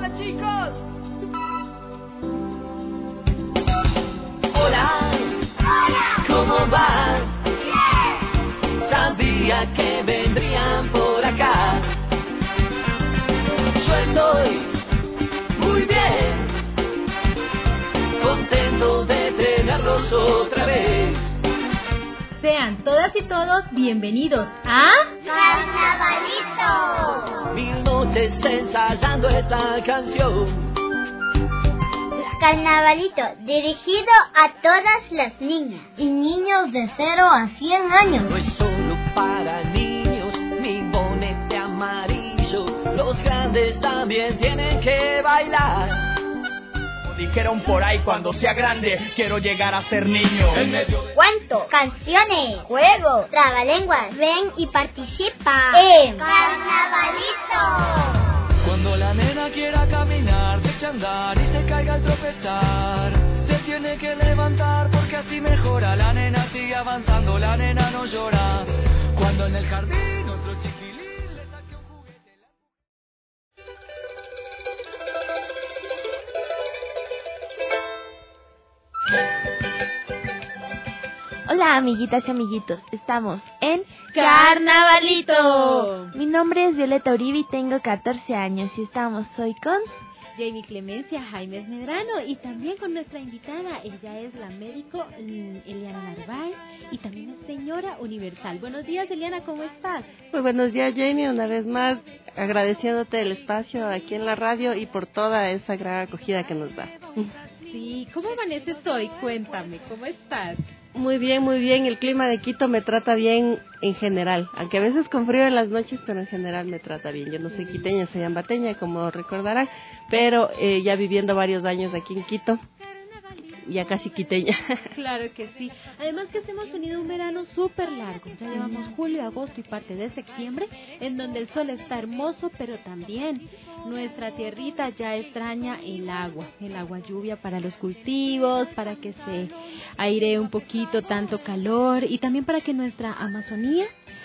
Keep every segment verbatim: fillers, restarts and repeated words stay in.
Hola chicos. Hola. Hola. ¿Cómo va? Bien. Sabía que vendrían por acá. Yo estoy muy bien, contento de tenerlos otra vez. Sean todas y todos bienvenidos a Carnavalito. Mil noches ensayando esta canción. Carnavalito, dirigido a todas las niñas y niños de cero a cien años. No es solo para niños, mi bonete amarillo. Los grandes también tienen que bailar. Dijeron por ahí, cuando sea grande quiero llegar a ser niño. En medio de... Cuentos, canciones, juegos, trabalenguas. Ven y participa en Carnavalito. Cuando la nena quiera caminar, se echa a andar y se caiga al tropezar, se tiene que levantar porque así mejora. La nena sigue avanzando, la nena no llora. Cuando en el jardín otro chiquilín le saque un juguete. Hola amiguitas y amiguitos, estamos en Carnavalito. Mi nombre es Violeta Uribe y tengo catorce años y estamos hoy con Jamie Clemencia, Jaime Medrano y también con nuestra invitada. Ella es la médico Eliana Narváez y también es señora universal. Buenos días Eliana, ¿cómo estás? Muy buenos días Jamie, una vez más agradeciéndote el espacio aquí en la radio y por toda esa gran acogida que nos da. Sí, ¿cómo amaneces hoy? Cuéntame, ¿cómo estás? Muy bien, muy bien. El clima de Quito me trata bien en general, aunque a veces con frío en las noches, pero en general me trata bien. Yo no soy quiteña, soy ambateña, como recordarán, pero eh, ya viviendo varios años aquí en Quito, ya casi quiteña. Claro que sí. Además que hemos tenido un verano súper largo. Ya llevamos julio, agosto y parte de septiembre, en donde el sol está hermoso, pero también nuestra tierrita ya extraña el agua, el agua lluvia para los cultivos, para que se airee un poquito tanto calor y también para que nuestra Amazonía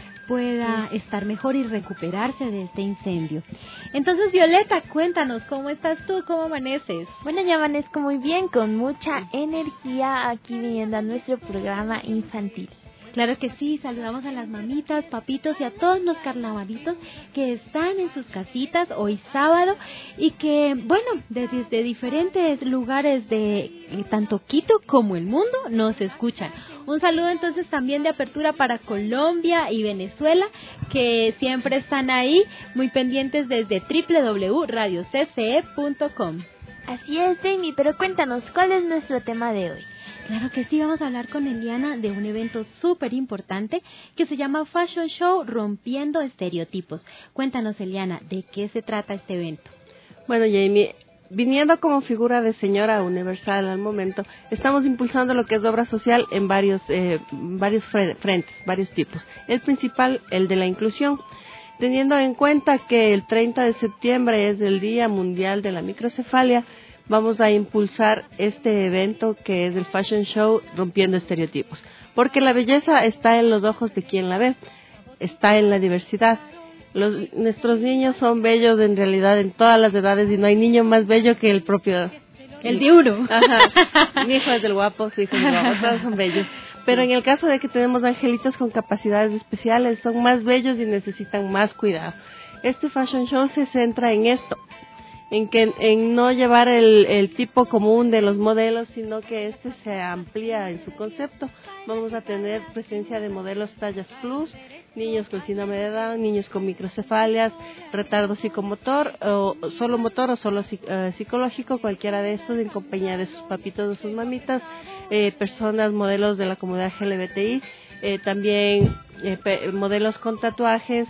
pueda estar mejor y recuperarse de este incendio. Entonces, Violeta, cuéntanos, ¿cómo estás tú? ¿Cómo amaneces? Bueno, yo amanezco muy bien, con mucha energía aquí viniendo a nuestro programa infantil. Claro que sí, saludamos a las mamitas, papitos y a todos los carnavalitos que están en sus casitas hoy sábado y que, bueno, desde, desde diferentes lugares de eh, tanto Quito como el mundo nos escuchan. Un saludo entonces también de apertura para Colombia y Venezuela, que siempre están ahí muy pendientes desde doble u doble u doble u punto radio c c e punto com. Así es, Jamie, pero cuéntanos, ¿cuál es nuestro tema de hoy? Claro que sí, vamos a hablar con Eliana de un evento súper importante que se llama Fashion Show Rompiendo Estereotipos. Cuéntanos, Eliana, ¿de qué se trata este evento? Bueno, Jamie, viniendo como figura de señora universal al momento, estamos impulsando lo que es obra social en varios, eh, varios frentes, varios tipos. El principal, el de la inclusión. Teniendo en cuenta que el treinta de septiembre es el Día Mundial de la Microcefalia, vamos a impulsar este evento que es el Fashion Show Rompiendo Estereotipos, porque la belleza está en los ojos de quien la ve, está en la diversidad. Los, nuestros niños son bellos en realidad en todas las edades y no hay niño más bello que el propio. El de uno. Ajá. Mi hijo es del guapo, su hijo es del guapo, todos son bellos. Pero en el caso de que tenemos angelitos con capacidades especiales, son más bellos y necesitan más cuidado. Este Fashion Show se centra en esto, en que en no llevar el, el tipo común de los modelos, sino que este se amplía en su concepto. Vamos a tener presencia de modelos tallas plus, niños con síndrome de Down, niños con microcefalias, retardo psicomotor, o solo motor o solo uh, psicológico, cualquiera de estos, en compañía de sus papitos o sus mamitas, eh, personas, modelos de la comunidad L G B T I, eh, también eh, pe- modelos con tatuajes,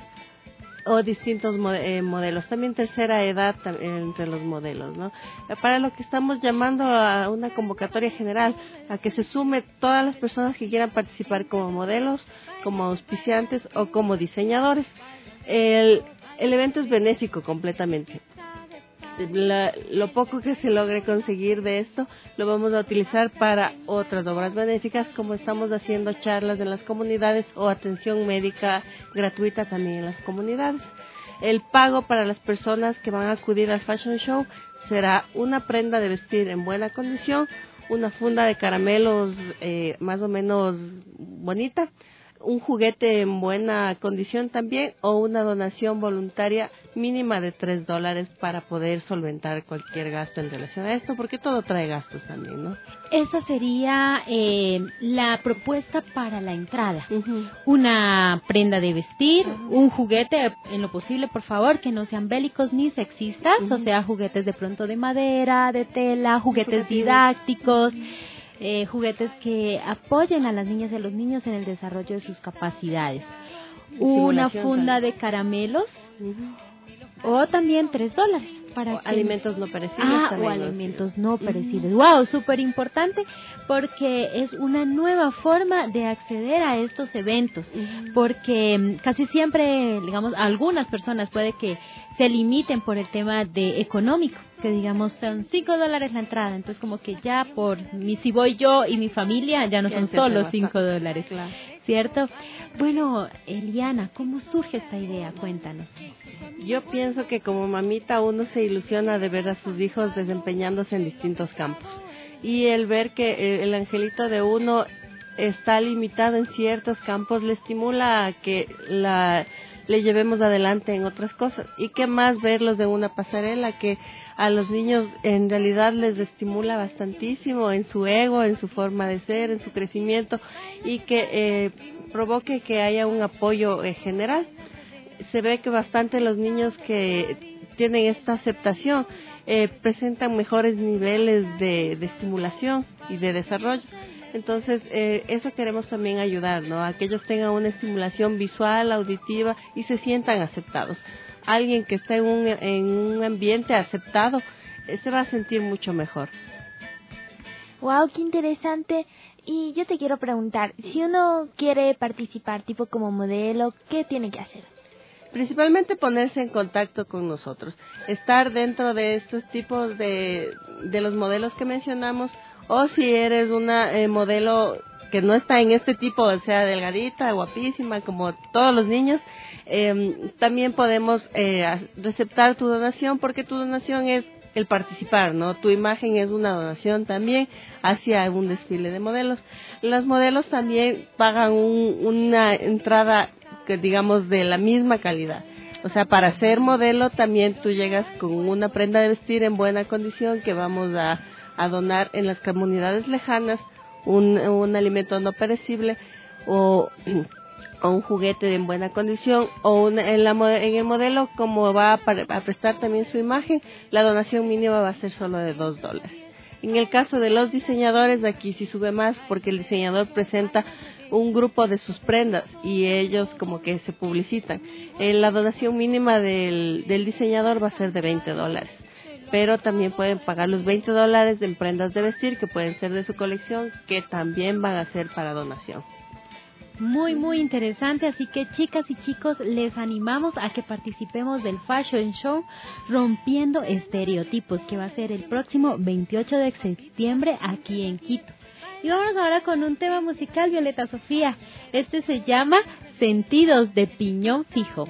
o distintos eh, modelos, también tercera edad entre los modelos, ¿no? Para lo que estamos llamando a una convocatoria general, a que se sume todas las personas que quieran participar como modelos, como auspiciantes o como diseñadores. El, el evento es benéfico completamente. La, lo poco que se logre conseguir de esto lo vamos a utilizar para otras obras benéficas, como estamos haciendo charlas en las comunidades o atención médica gratuita también en las comunidades. El pago para las personas que van a acudir al Fashion Show será una prenda de vestir en buena condición, una funda de caramelos eh, más o menos bonita, un juguete en buena condición también, o una donación voluntaria mínima de tres dólares para poder solventar cualquier gasto en relación a esto, porque todo trae gastos también, ¿no? Esa sería eh, la propuesta para la entrada. Uh-huh. Una prenda de vestir, uh-huh. un juguete, en lo posible, por favor, que no sean bélicos ni sexistas, uh-huh. o sea, juguetes de pronto de madera, de tela, juguetes didácticos, Eh, juguetes que apoyen a las niñas y a los niños en el desarrollo de sus capacidades. Una funda también de caramelos, uh-huh. o también tres dólares. Para o que... alimentos no perecibles. Ah, también, o alimentos ¿no? no perecibles. Uh-huh. Wow, súper importante, porque es una nueva forma de acceder a estos eventos, uh-huh. porque casi siempre, digamos, algunas personas puede que se limiten por el tema de económico, que digamos son cinco dólares la entrada, entonces como que ya por mi, si voy yo y mi familia ya no son solo cinco dólares, claro. ¿Cierto? Bueno, Eliana, ¿cómo surge esta idea? Cuéntanos. Yo pienso que como mamita uno se ilusiona de ver a sus hijos desempeñándose en distintos campos, y el ver que el angelito de uno está limitado en ciertos campos le estimula a que la le llevemos adelante en otras cosas. Y qué más verlos en una pasarela, que a los niños en realidad les estimula bastantísimo en su ego, en su forma de ser, en su crecimiento, y que eh, provoque que haya un apoyo eh, general. Se ve que bastante los niños que tienen esta aceptación eh, presentan mejores niveles de, de estimulación y de desarrollo. Entonces, eh, eso queremos también ayudar, ¿no? A que ellos tengan una estimulación visual, auditiva y se sientan aceptados. Alguien que está en un, en un ambiente aceptado eh, se va a sentir mucho mejor. Wow, qué interesante. Y yo te quiero preguntar, si uno quiere participar tipo como modelo, ¿qué tiene que hacer? Principalmente ponerse en contacto con nosotros, estar dentro de estos tipos de, de los modelos que mencionamos, o si eres una eh, modelo que no está en este tipo, o sea, delgadita, guapísima, como todos los niños, eh, también podemos eh, receptar tu donación, porque tu donación es el participar, ¿no? Tu imagen es una donación también hacia un desfile de modelos. Las modelos también pagan un, una entrada que digamos de la misma calidad. O sea, para ser modelo también tú llegas con una prenda de vestir en buena condición que vamos a, a donar en las comunidades lejanas, un, un alimento no perecible o, o un juguete en buena condición, o una, en, la, en el modelo, como va a, a prestar también su imagen, la donación mínima va a ser solo de dos dólares. En el caso de los diseñadores, aquí sí sube más, porque el diseñador presenta un grupo de sus prendas y ellos como que se publicitan. Eh, la donación mínima del, del diseñador va a ser de veinte dólares, pero también pueden pagar los veinte dólares en prendas de vestir que pueden ser de su colección, que también van a ser para donación. Muy, muy interesante, así que chicas y chicos, les animamos a que participemos del Fashion Show Rompiendo Estereotipos, que va a ser el próximo veintiocho de septiembre aquí en Quito. Y vamos ahora con un tema musical, Violeta Sofía. Este se llama Sentidos, de Piñón Fijo.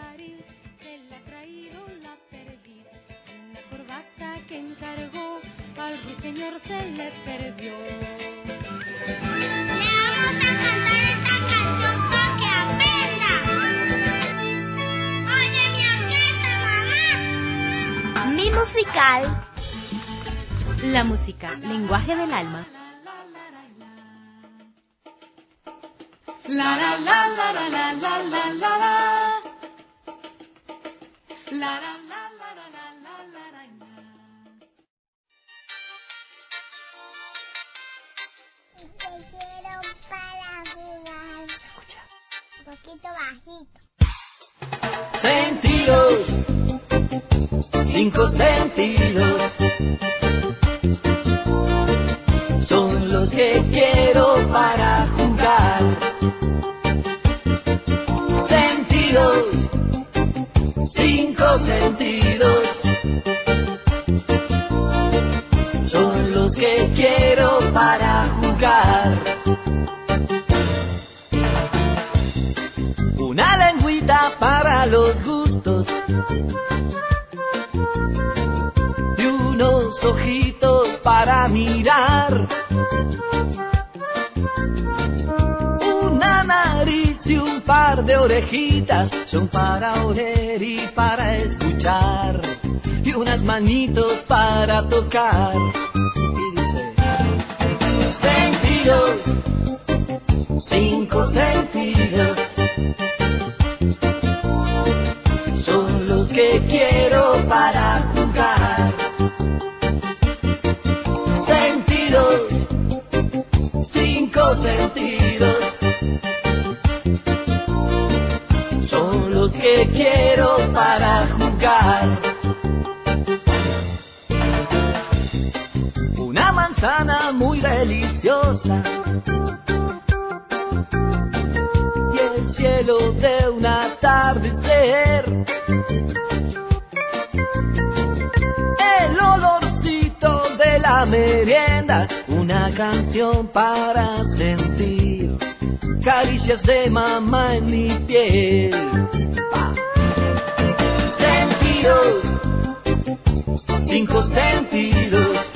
Mi musical. La música, lenguaje del alma. La la la la la la la la la la la la Un poquito bajito. Sentidos, cinco sentidos, son los que quiero para jugar. Sentidos, cinco sentidos, son los que quiero para jugar. Una lengüita boca para los gustos y unos ojitos para mirar, una nariz y un par de orejitas son para oler y para escuchar, y unas manitos para tocar. Y dice: sentidos, cinco sentidos, son los que quiero para jugar. Sentidos, cinco sentidos, son los que quiero para jugar. Una manzana muy deliciosa y el cielo de un atardecer, el olorcito de la merienda, una canción para sentir, caricias de mamá en mi piel. Sentidos, cinco sentidos,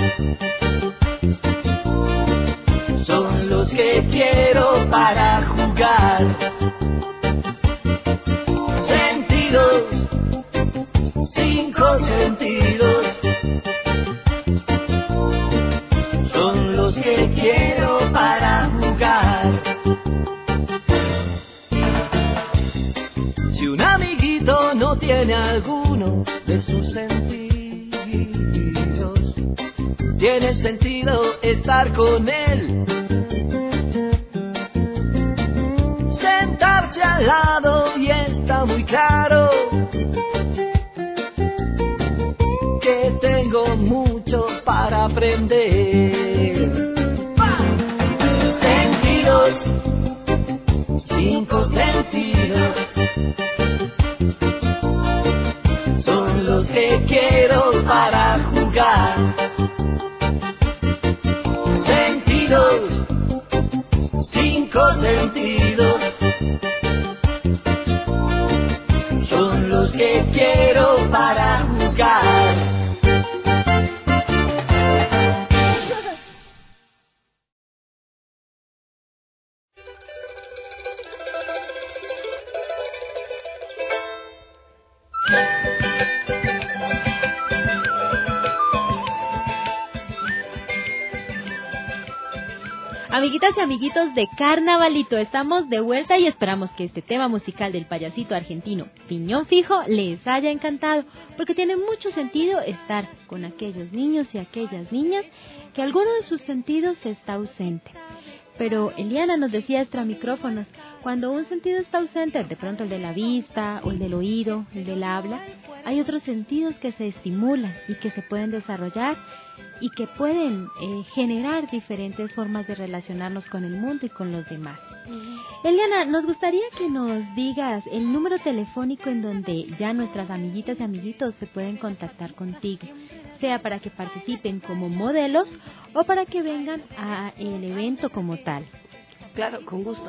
son los que quiero para jugar. Sentidos, cinco sentidos, son los que quiero para jugar. Si un amiguito no tiene alguno de sus sentidos, tiene sentido estar con él, sentarse al lado, y está muy claro que tengo mucho para aprender. Sentidos, cinco sentidos, son los que quiero para jugar. Sentidos, cinco sentidos, son los que quiero para jugar. Amiguitas y amiguitos de Carnavalito, estamos de vuelta y esperamos que este tema musical del payasito argentino Piñón Fijo les haya encantado, porque tiene mucho sentido estar con aquellos niños y aquellas niñas que alguno de sus sentidos está ausente. Pero Eliana nos decía extra micrófonos, cuando un sentido está ausente, de pronto el de la vista o el del oído, el del habla, hay otros sentidos que se estimulan y que se pueden desarrollar y que pueden eh, generar diferentes formas de relacionarnos con el mundo y con los demás. Uh-huh. Eliana, nos gustaría que nos digas el número telefónico en donde ya nuestras amiguitas y amiguitos se pueden contactar contigo, sea para que participen como modelos o para que vengan al evento como tal. Claro, con gusto.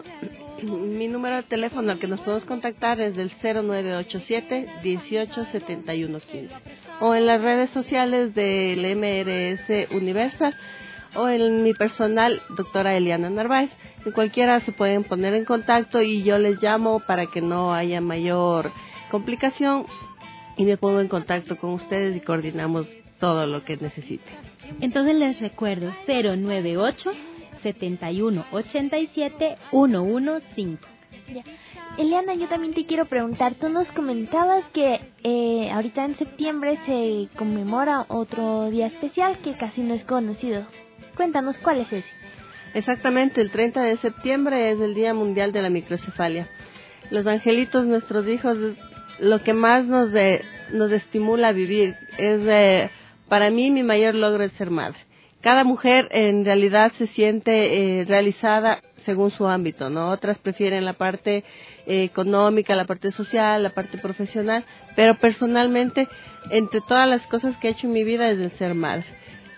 Mi número de teléfono al que nos podemos contactar es del cero nueve ocho siete, dieciocho setenta y uno quince, o en las redes sociales del M R S Universal, o en mi personal, doctora Eliana Narváez. En cualquiera se pueden poner en contacto y yo les llamo para que no haya mayor complicación y me pongo en contacto con ustedes y coordinamos todo lo que necesiten. Entonces les recuerdo, cero nueve ocho, setenta y uno, ochenta y siete, ciento quince. Ya. Eliana, yo también te quiero preguntar, tú nos comentabas que eh, ahorita en septiembre se conmemora otro día especial que casi no es conocido. Cuéntanos, ¿cuál es ese? Exactamente, el treinta de septiembre es el Día Mundial de la Microcefalia. Los angelitos, nuestros hijos, lo que más nos, de, nos estimula a vivir es, eh, para mí, mi mayor logro es ser madre. Cada mujer en realidad se siente eh, realizada según su ámbito, ¿no? Otras prefieren la parte eh, económica, la parte social, la parte profesional, pero personalmente, entre todas las cosas que he hecho en mi vida es el ser madre.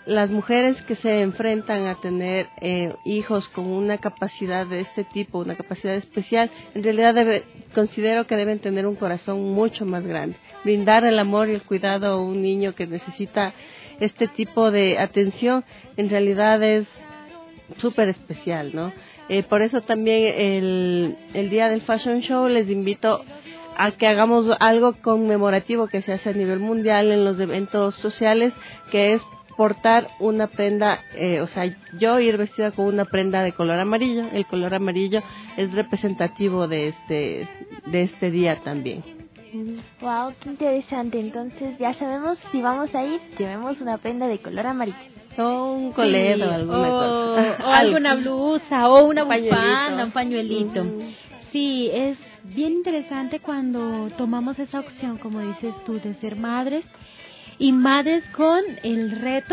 las mujeres que se enfrentan a tener eh, hijos con una capacidad de este tipo, una capacidad especial, en realidad debe, considero que deben tener un corazón mucho más grande. Brindar el amor y el cuidado a un niño que necesita este tipo de atención, en realidad es súper especial, ¿no? Eh, por eso también el, el día del Fashion Show les invito a que hagamos algo conmemorativo que se hace a nivel mundial en los eventos sociales, que es portar una prenda, eh, o sea, yo ir vestida con una prenda de color amarillo. El color amarillo es representativo de este, de este día también. Wow, qué interesante. Entonces ya sabemos, si vamos a ir, llevemos una prenda de color amarillo. O un coleto, sí, alguna o, cosa. O alguna blusa, o una Un bufanda, pañuelito. un pañuelito. Uh-huh. Sí, es bien interesante cuando tomamos esa opción, como dices tú, de ser madres, y madres con el reto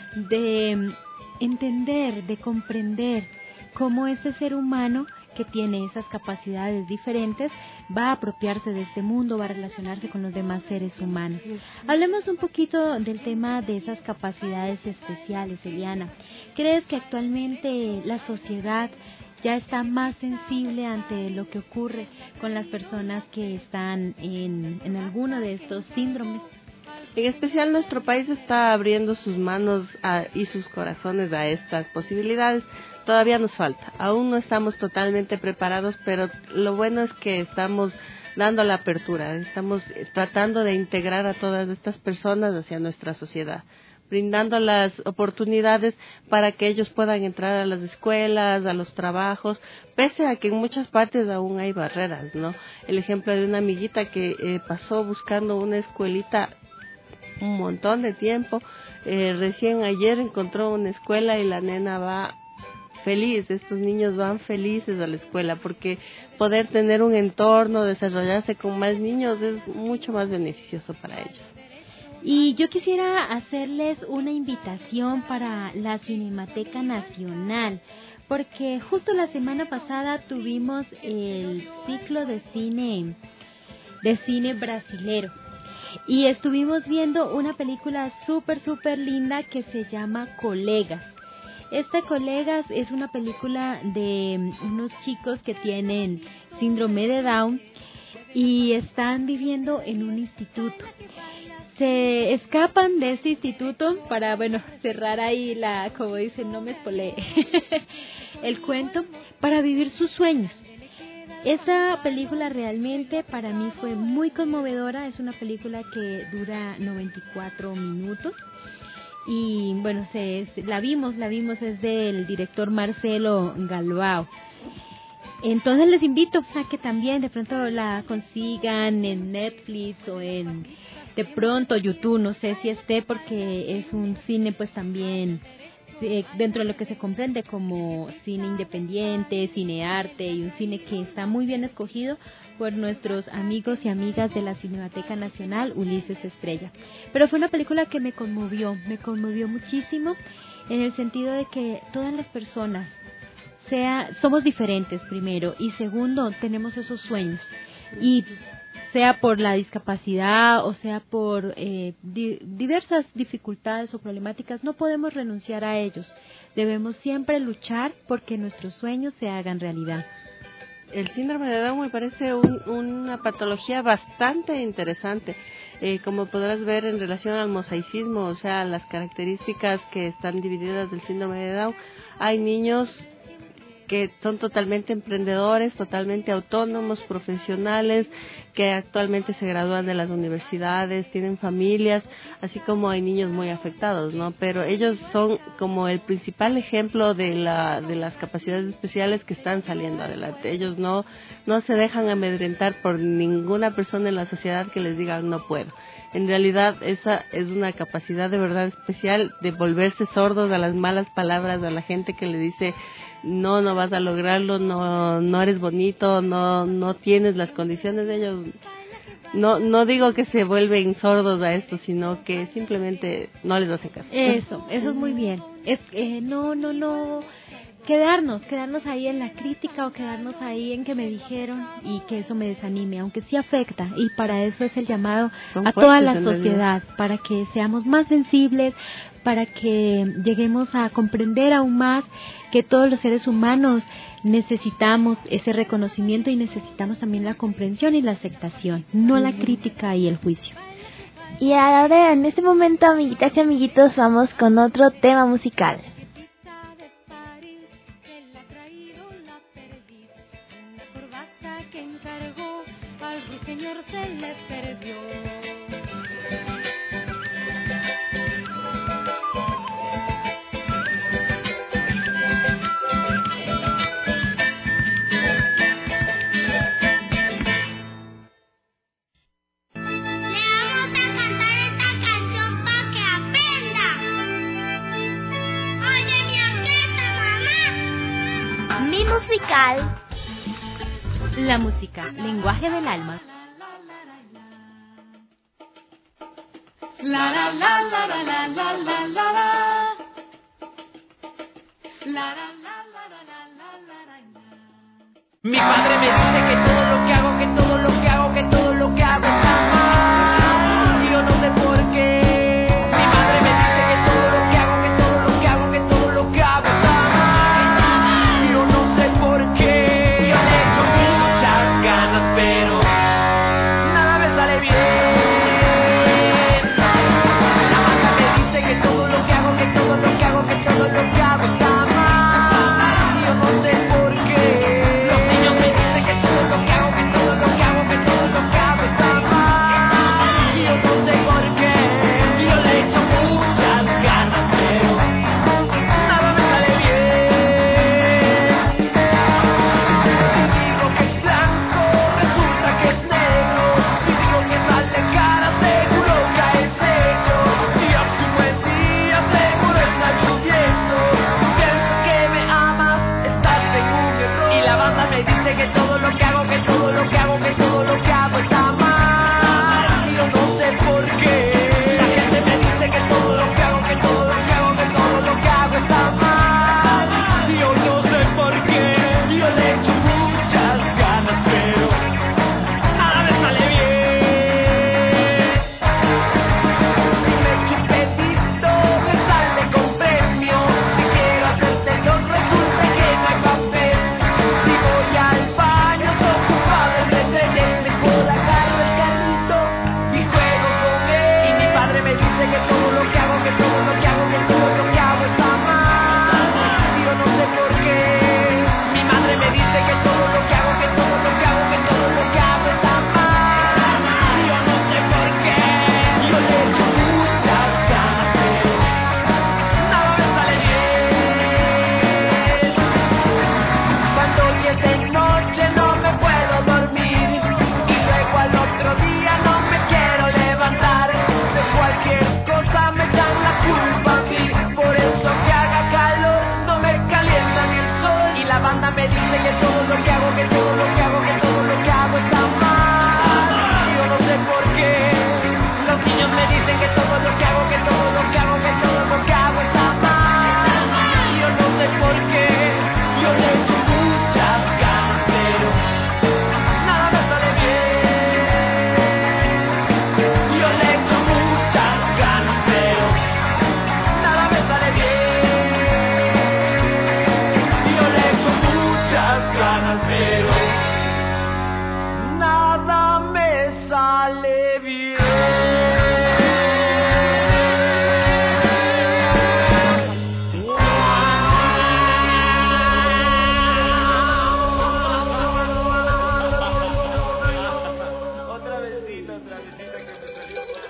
de entender, de comprender cómo ese ser humano que tiene esas capacidades diferentes va a apropiarse de este mundo, va a relacionarse con los demás seres humanos. Hablemos un poquito del tema de esas capacidades especiales, Eliana. ¿Crees que actualmente la sociedad ya está más sensible ante lo que ocurre con las personas que están en, en alguno de estos síndromes? En especial nuestro país está abriendo sus manos a, y sus corazones a estas posibilidades. Todavía nos falta, aún no estamos totalmente preparados, pero lo bueno es que estamos dando la apertura, estamos tratando de integrar a todas estas personas hacia nuestra sociedad, brindando las oportunidades para que ellos puedan entrar a las escuelas, a los trabajos, pese a que en muchas partes aún hay barreras, ¿no? El ejemplo de una amiguita que eh, pasó buscando una escuelita un montón de tiempo, eh, recién ayer encontró una escuela y la nena va feliz, estos niños van felices a la escuela, porque poder tener un entorno, desarrollarse con más niños es mucho más beneficioso para ellos. Y yo quisiera hacerles una invitación para la Cinemateca Nacional, porque justo la semana pasada tuvimos el ciclo de cine, de cine brasilero, y estuvimos viendo una película súper, súper linda que se llama Colegas. Esta Colegas es una película de unos chicos que tienen síndrome de Down y están viviendo en un instituto. Se escapan de ese instituto para, bueno, cerrar ahí la, como dicen, no me spoilee, el cuento, para vivir sus sueños. Esta película realmente para mí fue muy conmovedora. Es una película que dura noventa y cuatro minutos. Y bueno, se, la vimos, la vimos, es del director Marcelo Galvao. Entonces les invito a que también de pronto la consigan en Netflix o en de pronto YouTube, no sé si esté, porque es un cine pues también eh, dentro de lo que se comprende como cine independiente, cine arte, y un cine que está muy bien escogido por nuestros amigos y amigas de la Cinemateca Nacional, Ulises Estrella. Pero fue una película que me conmovió, me conmovió muchísimo, en el sentido de que todas las personas, sea, somos diferentes primero, y segundo, tenemos esos sueños, y sea por la discapacidad o sea por eh, di- diversas dificultades o problemáticas, no podemos renunciar a ellos. Debemos siempre luchar porque nuestros sueños se hagan realidad. El síndrome de Down me parece un, una patología bastante interesante, eh, como podrás ver en relación al mosaicismo, o sea, las características que están divididas del síndrome de Down. Hay niños que son totalmente emprendedores, totalmente autónomos, profesionales, que actualmente se gradúan de las universidades, tienen familias, así como hay niños muy afectados, ¿no? Pero ellos son como el principal ejemplo de la de las capacidades especiales que están saliendo adelante. Ellos no no se dejan amedrentar por ninguna persona en la sociedad que les diga no puedo. En realidad esa es una capacidad de verdad especial de volverse sordos a las malas palabras, a la gente que le dice no, no vas a lograrlo, no no eres bonito, no no tienes las condiciones de ellos. No no digo que se vuelven sordos a esto, sino que simplemente no les hacen caso. Eso, eso es muy bien. Es eh, no, no, no quedarnos, quedarnos ahí en la crítica o quedarnos ahí en que me dijeron y que eso me desanime, aunque sí afecta, y para eso es el llamado Son a toda la fuertes, en sociedad, para que seamos más sensibles, para que lleguemos a comprender aún más que todos los seres humanos necesitamos ese reconocimiento y necesitamos también la comprensión y la aceptación, no la crítica y el juicio. Y ahora, en este momento, amiguitas y amiguitos, vamos con otro tema musical. Musical. La música, lenguaje del alma. La la la la la la la la la la. La la la la la la la la. Mi padre me dice que todo lo que hago, que todo lo que hago, que todo lo que hago está mal. Y yo no sé por qué. Mi madre me dice que todo lo que hago, que todo lo que hago, que todo lo que hago está mal. Y yo no sé por qué. Yo le echo muchas ganas, pero nada me sale bien. La banda me dice que todo lo que hago, que todo lo que hago, que todo lo que hago está mal. Y yo no sé por qué. Los niños me dicen que todo lo que hago, que todo lo que hago, que todo lo que hago está mal. Y yo no sé por qué. Yo le echo muchas ganas, pero nada me sale bien. Si digo que es blanco, resulta que es negro. Si digo que sale cara, seguro que hay sello. Si hace un buen día, seguro está lloviendo. Piensas que me amas, estás en un error. Y la banda me dice que todo lo que hago, que todo lo que hago, que todo lo que hago está mal. Y yo no sé por qué. La gente me dice que todo lo que hago, que todo lo que hago, que todo lo que hago está mal. Y yo no sé por qué. Yo le echo muchas ganas, pero nada me sale bien. Si me echo un pedito, me sale con premio. Si quiero hacérselo, resulta que no hay papel. Si voy al baño, estoy ocupado en retener. Mejor agarro el carrito y juego con él. Y mi padre me dice que todo lo que hago, que todo lo que hago, que todo lo que hago está mal. Y yo no sé por qué. Mi madre me dice que todo lo que hago, que todo lo que hago, que todo lo que hago está mal. Y yo no sé por qué. Yo le echo muchas ganas, pero nada me sale bien. Cuando ya es de noche no me puedo dormir. Y luego al otro día no me quiero levantar. De cualquier cosa me dan la culpa a mí. Por eso que haga calor no me calienta ni el sol. Y la banda me dice que todo lo que hago, que todo lo que hago, que todo lo que hago está mal. Y yo no sé por qué. Los niños me dicen que todo lo que hago, que todo lo que hago, que todo lo que hago está mal. Y yo no sé por qué. Yo le echo muchas ganas, pero nada me sale bien. Yo le echo muchas ganas, pero nada me sale bien. Yo le echo muchas ganas, pero nada me sale bien. Otra vecita, otra vecita que me salió mal.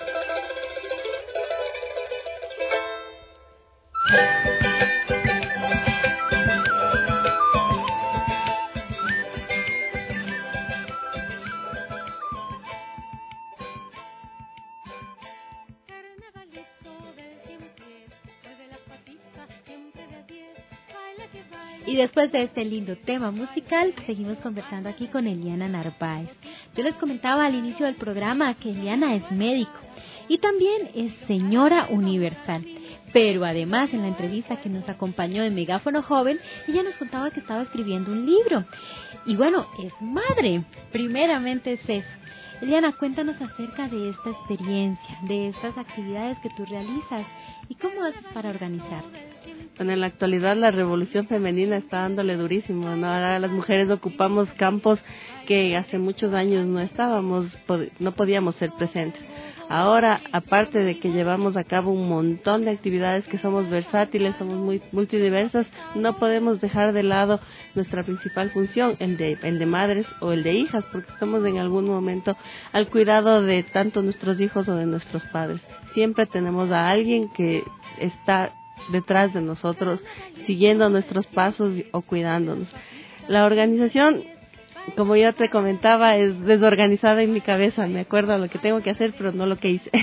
Y después de este lindo tema musical, seguimos conversando aquí con Eliana Narváez. Yo les comentaba al inicio del programa que Eliana es médico y también es señora universal. Pero además, en la entrevista que nos acompañó en Megáfono Joven, ella nos contaba que estaba escribiendo un libro. Y bueno, es madre, primeramente es eso. Eliana, cuéntanos acerca de esta experiencia, de estas actividades que tú realizas y cómo haces para organizarte. Bueno, en la actualidad la revolución femenina está dándole durísimo, ¿no? Ahora las mujeres ocupamos campos que hace muchos años no estábamos, no podíamos ser presentes. Ahora, aparte de que llevamos a cabo un montón de actividades que somos versátiles, somos muy multidiversas, no podemos dejar de lado nuestra principal función, el de, el de madres o el de hijas, porque estamos en algún momento al cuidado de tanto nuestros hijos o de nuestros padres. Siempre tenemos a alguien que está detrás de nosotros, siguiendo nuestros pasos o cuidándonos. La organización, como ya te comentaba, es desorganizada en mi cabeza. Me acuerdo lo que tengo que hacer, pero no lo que hice.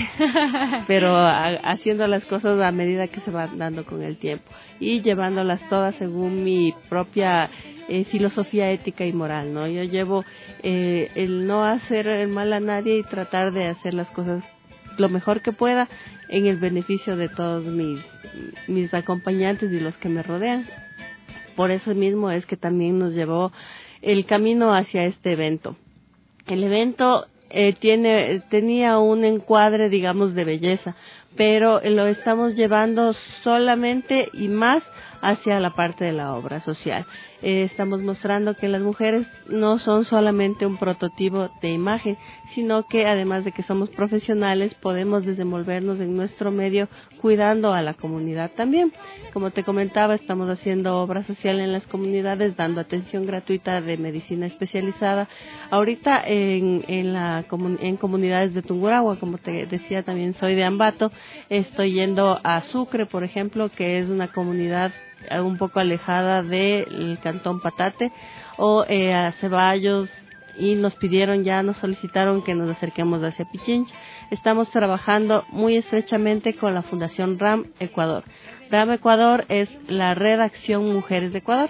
Pero a, haciendo las cosas a medida que se van dando con el tiempo y llevándolas todas según mi propia eh, filosofía ética y moral, ¿no? Yo llevo eh, el no hacer el mal a nadie y tratar de hacer las cosas lo mejor que pueda en el beneficio de todos mis, mis acompañantes y los que me rodean. Por eso mismo es que también nos llevó el camino hacia este evento. El evento eh, tiene tenía un encuadre, digamos, de belleza, pero lo estamos llevando solamente y más hacia la parte de la obra social. Eh, estamos mostrando que las mujeres no son solamente un prototipo de imagen, sino que además de que somos profesionales, podemos desenvolvernos en nuestro medio cuidando a la comunidad también. Como te comentaba, estamos haciendo obra social en las comunidades, dando atención gratuita de medicina especializada. Ahorita en, en, la, en comunidades de Tungurahua, como te decía, también soy de Ambato, estoy yendo a Sucre, por ejemplo, que es una comunidad un poco alejada del Cantón Patate, o eh, a Ceballos, y nos pidieron ya, nos solicitaron que nos acerquemos hacia Pichincha. Estamos trabajando muy estrechamente con la Fundación RAM Ecuador. RAM Ecuador es la Red Acción Mujeres de Ecuador.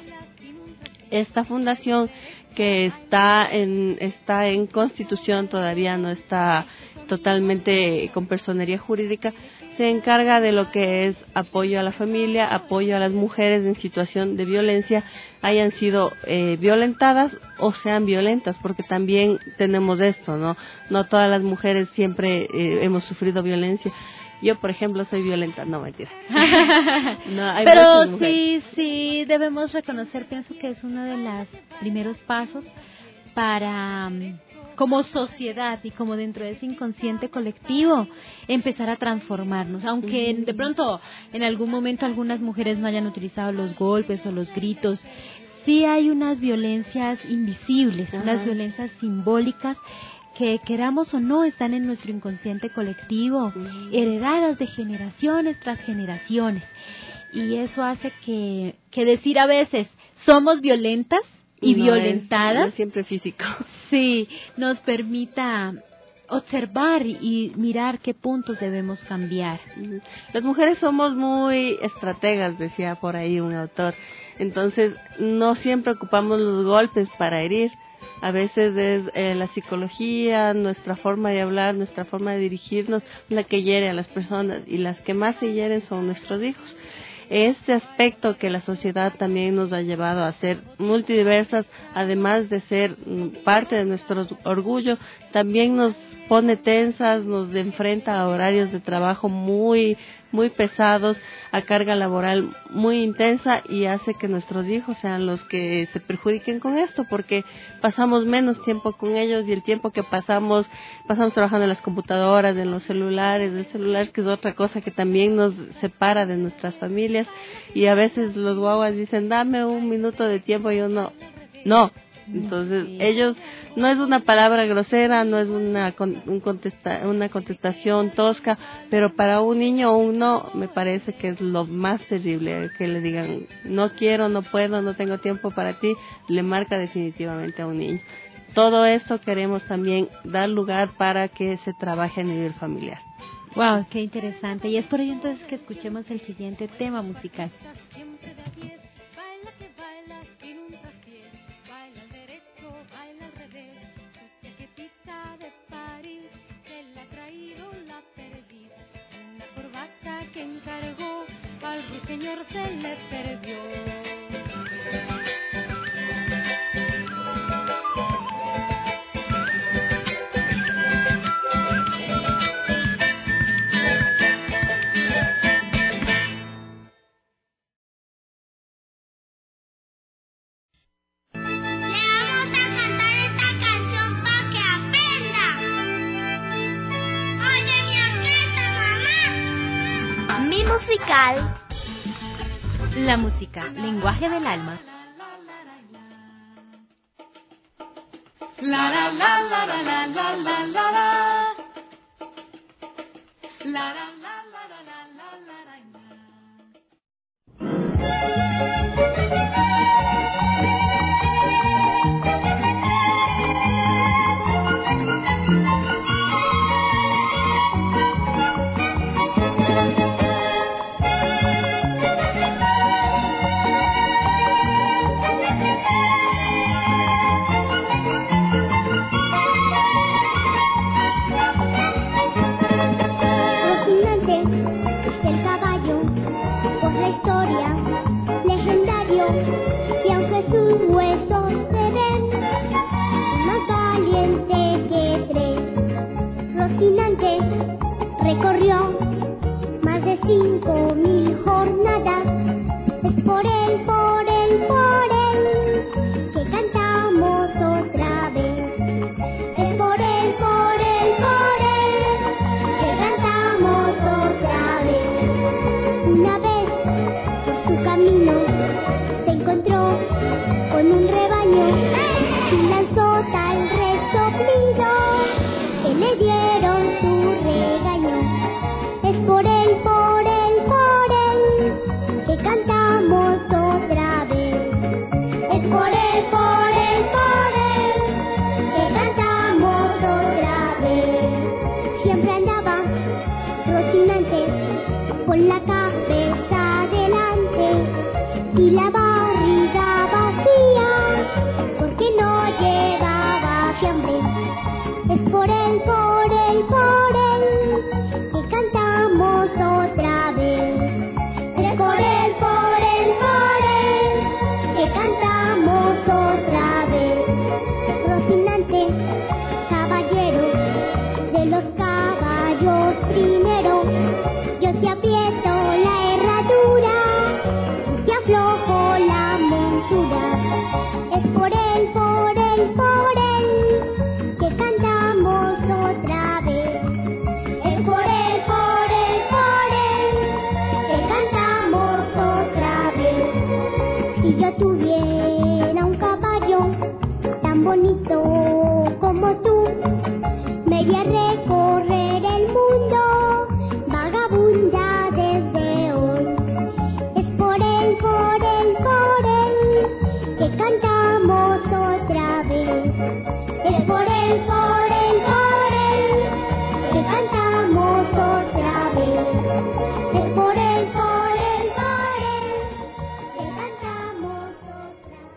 Esta fundación que está en, está en constitución, todavía no está totalmente con personería jurídica, se encarga de lo que es apoyo a la familia, apoyo a las mujeres en situación de violencia, hayan sido eh, violentadas o sean violentas, porque también tenemos esto, ¿no? No todas las mujeres siempre eh, hemos sufrido violencia. Yo, por ejemplo, soy violenta, no, mentira. No, hay Pero sí, sí, debemos reconocer, pienso que es uno de los primeros pasos para, como sociedad y como dentro de ese inconsciente colectivo, empezar a transformarnos. Aunque uh-huh. de pronto en algún momento algunas mujeres no hayan utilizado los golpes o los gritos, sí hay unas violencias invisibles, uh-huh. unas violencias simbólicas que queramos o no están en nuestro inconsciente colectivo, uh-huh. heredadas de generaciones tras generaciones. Y eso hace que, que decir a veces somos violentas y no violentadas, es, no es siempre físico. Sí, nos permita observar y mirar qué puntos debemos cambiar. Las mujeres somos muy estrategas, decía por ahí un autor. Entonces, no siempre ocupamos los golpes para herir. A veces es eh, la psicología, nuestra forma de hablar, nuestra forma de dirigirnos, la que hiere a las personas, y las que más se hieren son nuestros hijos. Este aspecto que la sociedad también nos ha llevado a ser multidiversas, además de ser parte de nuestro orgullo, también nos pone tensas, nos enfrenta a horarios de trabajo muy muy pesados, a carga laboral muy intensa, y hace que nuestros hijos sean los que se perjudiquen con esto, porque pasamos menos tiempo con ellos, y el tiempo que pasamos, pasamos trabajando en las computadoras, en los celulares, el celular, que es otra cosa que también nos separa de nuestras familias, y a veces los guaguas dicen, dame un minuto de tiempo, y yo no, no. Entonces, sí. ellos, no es una palabra grosera, no es una un contesta, una contestación tosca, pero para un niño un no me parece que es lo más terrible, que le digan no quiero, no puedo, no tengo tiempo para ti, le marca definitivamente a un niño. Todo esto queremos también dar lugar para que se trabaje a nivel familiar. Wow, qué interesante. Y es por ello entonces que escuchemos el siguiente tema musical. De París, se la ha traído la perdiz. Señor se le perdió. Musical. La música, lenguaje del alma. La la la la la la la la la la. La la la la la la la la la. Recorrió más de cinco mil jornadas. Es por él, por él, por él que cantamos otra vez. Es por él, por él, por él que cantamos otra vez. Una vez por su camino se encontró con un rebaño y lanzó tal resoplido que le dieron su regaño. Es por él, por él, por él que cantamos otra vez. Es por él, por él, por él que cantamos otra vez. Siempre andaba Rocinante con la cabeza adelante y la barriga vacía porque no llevaba fiambre. Es por él, por él, por él que cantamos otra vez. Es por él, por él, por él que cantamos otra vez. Rocinante, caballero de los caballos primero, yo te aprieto la herradura, te aflojo la montura. Es por él, por él, por él que cantamos otra vez. Es por él, por él, por él que cantamos otra vez. Si yo tuviera un caballo tan bonito como tú, me iría a recorrer el mundo, vagabunda desde hoy. Es por él, por él, por él que cantamos otra vez. Es por él, por él, por él que cantamos otra vez. Es por él, por él, por él que cantamos otra vez.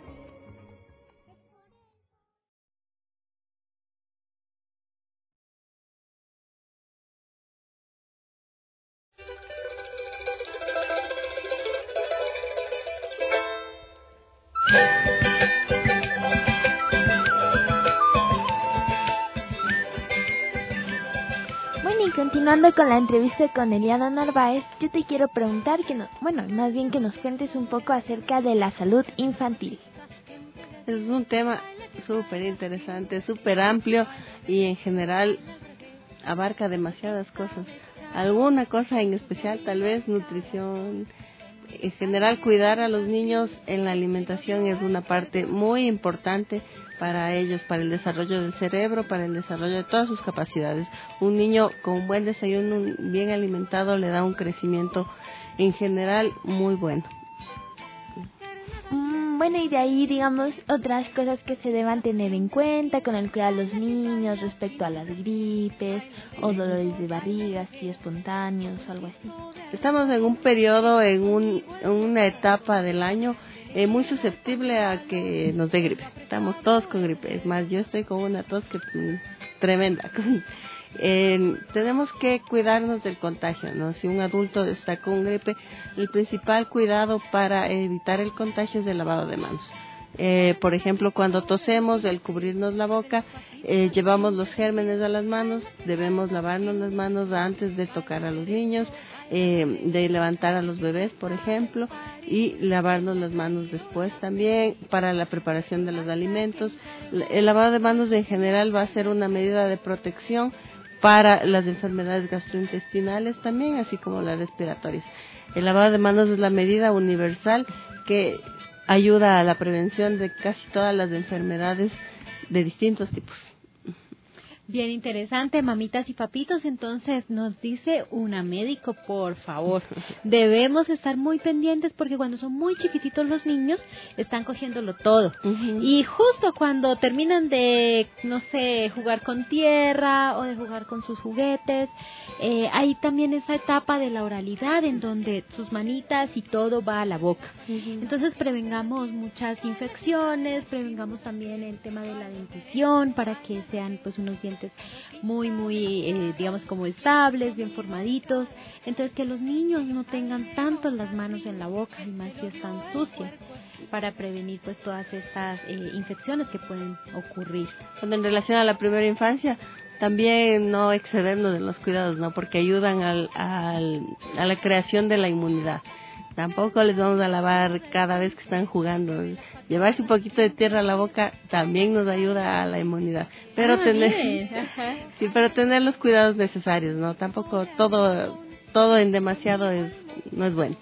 Bueno, y continuando con la entrevista con Eliana Narváez, yo te quiero preguntar que no, bueno, más bien que nos cuentes un poco acerca de la salud infantil. Es un tema súper interesante, súper amplio y en general abarca demasiadas cosas. Alguna cosa en especial, tal vez nutrición. En general, cuidar a los niños en la alimentación es una parte muy importante para ellos, para el desarrollo del cerebro, para el desarrollo de todas sus capacidades. Un niño con un buen desayuno, bien alimentado, le da un crecimiento en general muy bueno. Mm, bueno, y de ahí, digamos, otras cosas que se deban tener en cuenta con el cuidado de los niños respecto a las gripes o dolores de barriga, si espontáneos o algo así. Estamos en un periodo, en, un, en una etapa del año eh, muy susceptible a que nos dé gripe. Estamos todos con gripe. Es más, yo estoy con una tos que tremenda. Eh, tenemos que cuidarnos del contagio, ¿no? Si un adulto está con gripe, el principal cuidado para evitar el contagio es el lavado de manos. Eh, por ejemplo, cuando tosemos, el cubrirnos la boca, eh, llevamos los gérmenes a las manos, debemos lavarnos las manos antes de tocar a los niños, eh, de levantar a los bebés, por ejemplo, y lavarnos las manos después también para la preparación de los alimentos. El lavado de manos en general va a ser una medida de protección para las enfermedades gastrointestinales también, así como las respiratorias. El lavado de manos es la medida universal que ayuda a la prevención de casi todas las enfermedades de distintos tipos. Bien interesante, mamitas y papitos. Entonces nos dice una médico, por favor, debemos estar muy pendientes porque cuando son muy chiquititos los niños están cogiéndolo todo. Uh-huh. Y justo cuando terminan de, no sé, jugar con tierra o de jugar con sus juguetes, eh, hay también esa etapa de la oralidad en donde sus manitas y todo va a la boca. Uh-huh. Entonces prevengamos muchas infecciones, prevengamos también el tema de la dentición para que sean pues unos dientes muy, muy, eh, digamos, como estables, bien formaditos. Entonces, que los niños no tengan tanto las manos en la boca, y más si están sucias, para prevenir pues todas estas eh, infecciones que pueden ocurrir. Bueno, en relación a la primera infancia, también no excedernos de los cuidados, ¿no? Porque ayudan al, al, a la creación de la inmunidad. Tampoco les vamos a lavar cada vez que están jugando. Llevarse un poquito de tierra a la boca también nos ayuda a la inmunidad. Pero ah, tener, sí, pero tener los cuidados necesarios, ¿no? Tampoco todo, todo en demasiado es, no es bueno.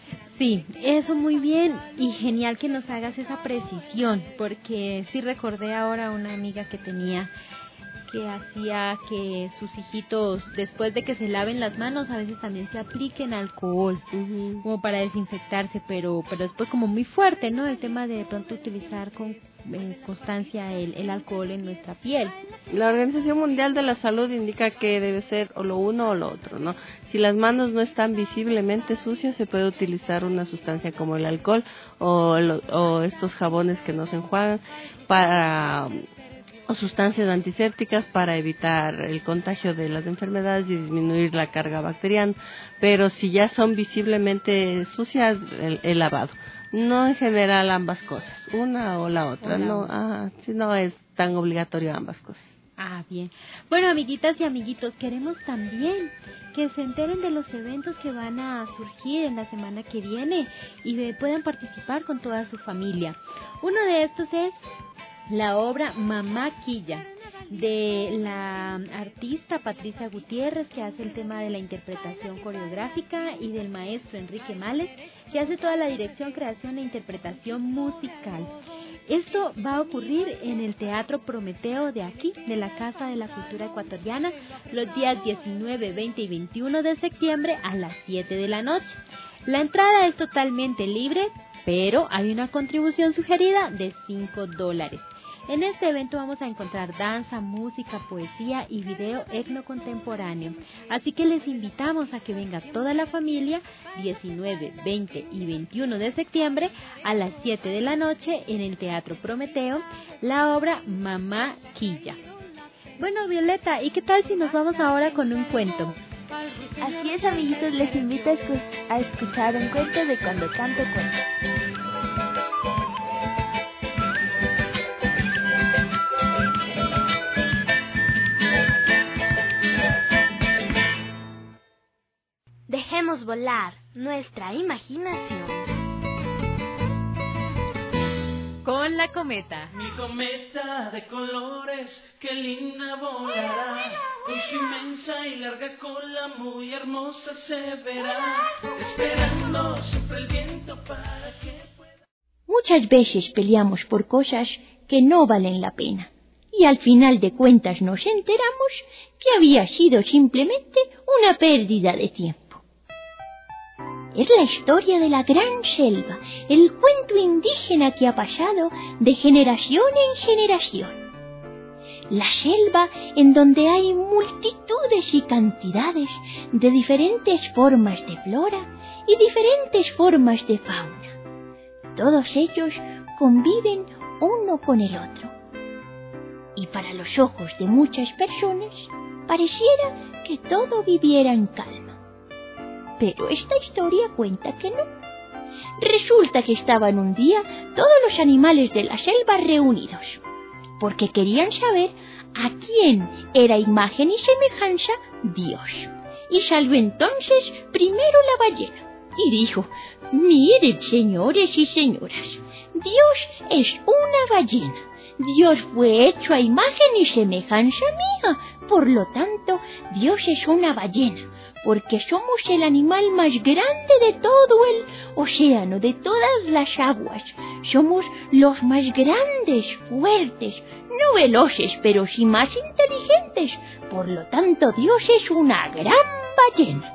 Sí, eso muy bien y genial que nos hagas esa precisión, porque sí recordé ahora una amiga que tenía que hacía que sus hijitos, después de que se laven las manos, a veces también se apliquen alcohol, uh-huh. como para desinfectarse, pero pero después como muy fuerte, ¿no? El tema de de pronto utilizar con eh, constancia el, el alcohol en nuestra piel. La Organización Mundial de la Salud indica que debe ser o lo uno o lo otro, ¿no? Si las manos no están visiblemente sucias, se puede utilizar una sustancia como el alcohol o, lo, o estos jabones que no se enjuagan para... o sustancias antisépticas para evitar el contagio de las enfermedades y disminuir la carga bacteriana, pero si ya son visiblemente sucias, el, el lavado. No en general ambas cosas, una o la otra, Hola. no, ah, si no es tan obligatorio ambas cosas. Ah, bien. Bueno, amiguitas y amiguitos, queremos también que se enteren de los eventos que van a surgir en la semana que viene y puedan participar con toda su familia. Uno de estos es la obra Mamá Quilla, de la artista Patricia Gutiérrez, que hace el tema de la interpretación coreográfica, y del maestro Enrique Males, que hace toda la dirección, creación e interpretación musical. Esto va a ocurrir en el Teatro Prometeo de aquí, de la Casa de la Cultura Ecuatoriana, los días diecinueve, veinte y veintiuno de septiembre a las siete de la noche. La entrada es totalmente libre, pero hay una contribución sugerida de cinco dólares. En este evento vamos a encontrar danza, música, poesía y video etnocontemporáneo. Así que les invitamos a que venga toda la familia diecinueve, veinte y veintiuno de septiembre a las siete de la noche en el Teatro Prometeo, la obra Mamá Quilla. Bueno, Violeta, ¿y qué tal si nos vamos ahora con un cuento? Así es, amiguitos, les invito a, escu- a escuchar un cuento de Cuando Canto Cuento. Dejemos volar nuestra imaginación. Con la cometa. Mi cometa de colores, qué linda volará. Con su inmensa y larga cola, muy hermosa se verá. Esperando siempre el viento para que pueda. Muchas veces peleamos por cosas que no valen la pena. Y al final de cuentas nos enteramos que había sido simplemente una pérdida de tiempo. Es la historia de la gran selva, el cuento indígena que ha pasado de generación en generación. La selva en donde hay multitudes y cantidades de diferentes formas de flora y diferentes formas de fauna. Todos ellos conviven uno con el otro. y para los ojos de muchas personas pareciera que todo viviera en calma. Pero esta historia cuenta que no. Resulta que estaban un día todos los animales de la selva reunidos, porque querían saber a quién era imagen y semejanza Dios. Y salió entonces primero la ballena y dijo: miren, señores y señoras, Dios es una ballena. Dios fue hecho a imagen y semejanza mía. Por lo tanto, Dios es una ballena, porque somos el animal más grande de todo el océano, de todas las aguas. Somos los más grandes, fuertes, no veloces, pero sí más inteligentes. Por lo tanto, Dios es una gran ballena.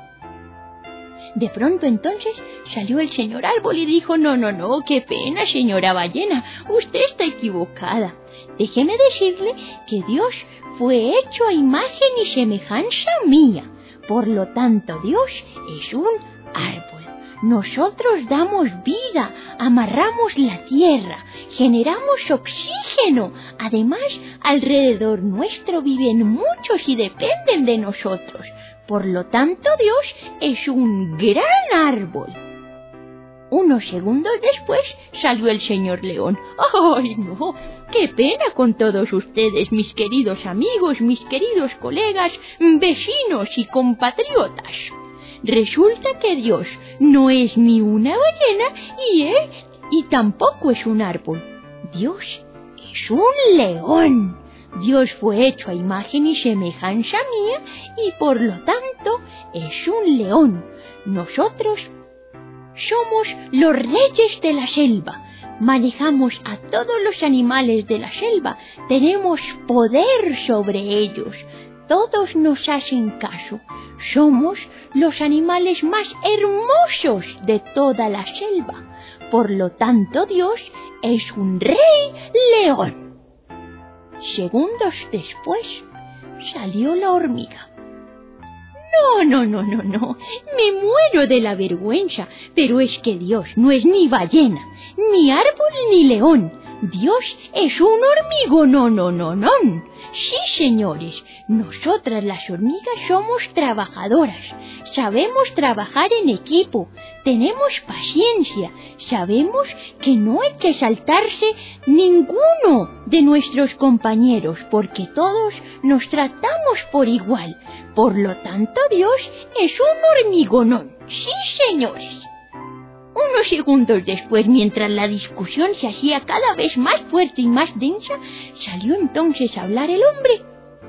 De pronto entonces salió el señor árbol y dijo: no, no, no, qué pena, señora ballena, usted está equivocada. Déjeme decirle que Dios fue hecho a imagen y semejanza mía. Por lo tanto, Dios es un árbol. Nosotros damos vida, amarramos la tierra, generamos oxígeno. Además, alrededor nuestro viven muchos y dependen de nosotros. Por lo tanto, Dios es un gran árbol. Unos segundos después salió el señor león. ¡Ay, no! ¡Qué pena con todos ustedes, mis queridos amigos, mis queridos colegas, vecinos y compatriotas! Resulta que Dios no es ni una ballena y, él, y tampoco es un árbol. Dios es un león. Dios fue hecho a imagen y semejanza mía y por lo tanto es un león. Nosotros somos los reyes de la selva. Manejamos a todos los animales de la selva. Tenemos poder sobre ellos. Todos nos hacen caso. Somos los animales más hermosos de toda la selva. Por lo tanto, Dios es un rey león. Segundos después salió la hormiga. No, no, no, no, no. Me muero de la vergüenza. Pero es que Dios no es ni ballena, ni árbol, ni león. Dios es un hormigo, no, no, no, no. Sí, señores, nosotras las hormigas somos trabajadoras. Sabemos trabajar en equipo. Tenemos paciencia. Sabemos que no hay que saltarse ninguno de nuestros compañeros, porque todos nos tratamos por igual. Por lo tanto, Dios es un hormigonón. Sí, señores. Unos segundos después, mientras la discusión se hacía cada vez más fuerte y más densa, salió entonces a hablar el hombre.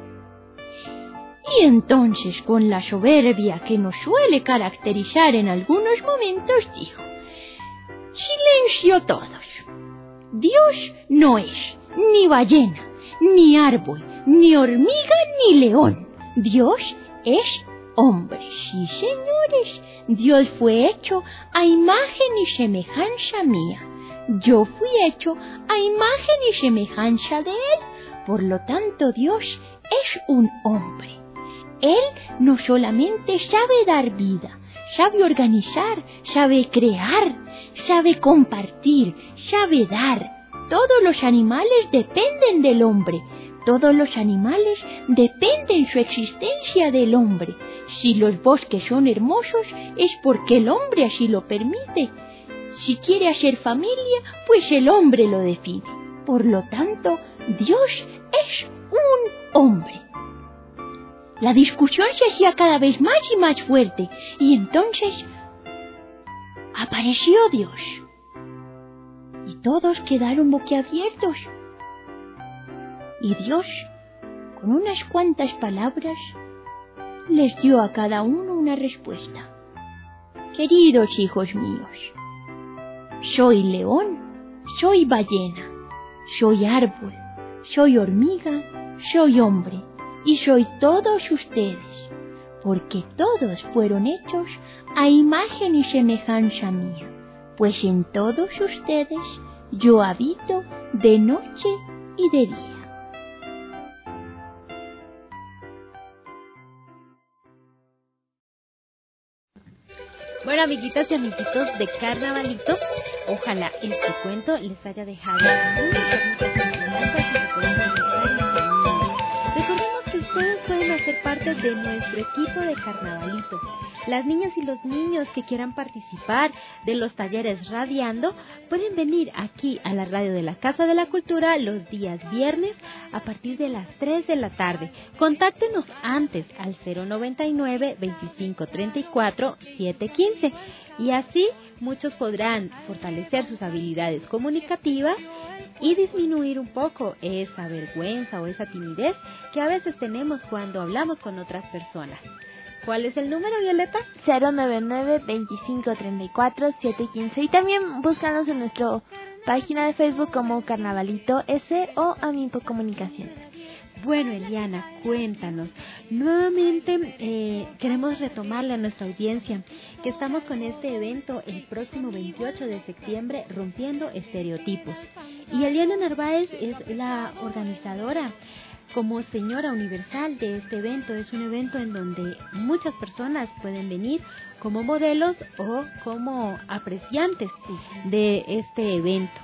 Y entonces, con la soberbia que nos suele caracterizar en algunos momentos, dijo: silencio todos. Dios no es ni ballena, ni árbol, ni hormiga, ni león. Dios es hombre. Sí, señores, Dios fue hecho a imagen y semejanza mía. Yo fui hecho a imagen y semejanza de Él. Por lo tanto, Dios es un hombre. Él no solamente sabe dar vida, sabe organizar, sabe crear, sabe compartir, sabe dar. Todos los animales dependen del hombre. Todos los animales dependen su existencia del hombre. Si los bosques son hermosos, es porque el hombre así lo permite. Si quiere hacer familia, pues el hombre lo define. Por lo tanto, Dios es un hombre. La discusión se hacía cada vez más y más fuerte, y entonces apareció Dios. Y todos quedaron boquiabiertos. Y Dios, con unas cuantas palabras, les dio a cada uno una respuesta. Queridos hijos míos, soy león, soy ballena, soy árbol, soy hormiga, soy hombre, y soy todos ustedes, porque todos fueron hechos a imagen y semejanza mía, pues en todos ustedes yo habito de noche y de día. Bueno, amiguitas y amiguitos de Carnavalito, ojalá este cuento les haya dejado muchas, muchas enseñanzas y se pueden utilizar en ser parte de nuestro equipo de Carnavalito. Las niñas y los niños que quieran participar de los talleres Radiando pueden venir aquí a la radio de la Casa de la Cultura los días viernes a partir de las tres de la tarde. Contáctenos antes al cero noventa y nueve, veinticinco treinta y cuatro, setecientos quince y así muchos podrán fortalecer sus habilidades comunicativas y disminuir un poco esa vergüenza o esa timidez que a veces tenemos cuando hablamos con otras personas. ¿Cuál es el número, Violeta? cero noventa y nueve, veinticinco treinta y cuatro, setecientos quince. Y también búscanos en nuestra página de Facebook como Carnavalito S o Amimpo Comunicaciones. Bueno, Eliana, cuéntanos. Nuevamente eh, queremos retomarle a nuestra audiencia que estamos con este evento el próximo veintiocho de septiembre, Rompiendo Estereotipos. Y Eliana Narváez es la organizadora como señora universal de este evento. Es un evento en donde muchas personas pueden venir como modelos o como apreciantes de este evento.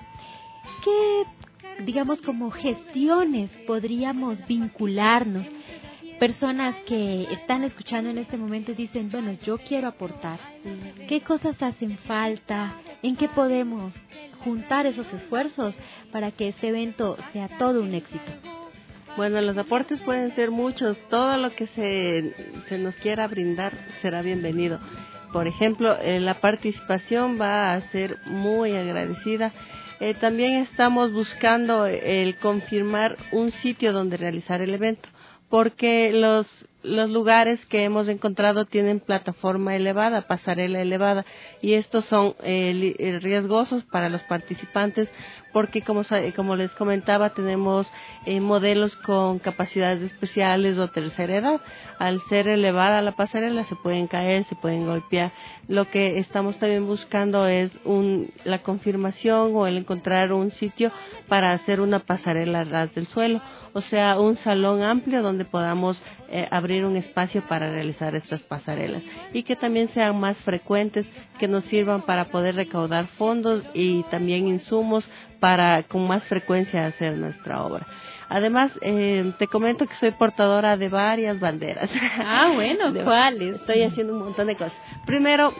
¿Qué, digamos, como gestiones podríamos vincularnos? Personas que están escuchando en este momento y dicen, bueno, yo quiero aportar. ¿Qué cosas hacen falta? ¿En qué podemos juntar esos esfuerzos para que este evento sea todo un éxito? Bueno, los aportes pueden ser muchos. Todo lo que se, se nos quiera brindar será bienvenido. Por ejemplo, eh, la participación va a ser muy agradecida. Eh, también estamos buscando el confirmar un sitio donde realizar el evento, porque los los lugares que hemos encontrado tienen plataforma elevada, pasarela elevada, y estos son eh, riesgosos para los participantes porque, como como les comentaba, tenemos eh, modelos con capacidades especiales o tercera edad. Al ser elevada la pasarela se pueden caer, se pueden golpear. Lo que estamos también buscando es un, la confirmación o el encontrar un sitio para hacer una pasarela a ras del suelo, o sea, un salón amplio donde podamos eh, abrir un espacio para realizar estas pasarelas y que también sean más frecuentes, que nos sirvan para poder recaudar fondos y también insumos para con más frecuencia hacer nuestra obra. Además, eh, te comento que soy portadora de varias banderas. Ah, bueno, ¿cuáles? Estoy haciendo un montón de cosas. Primero,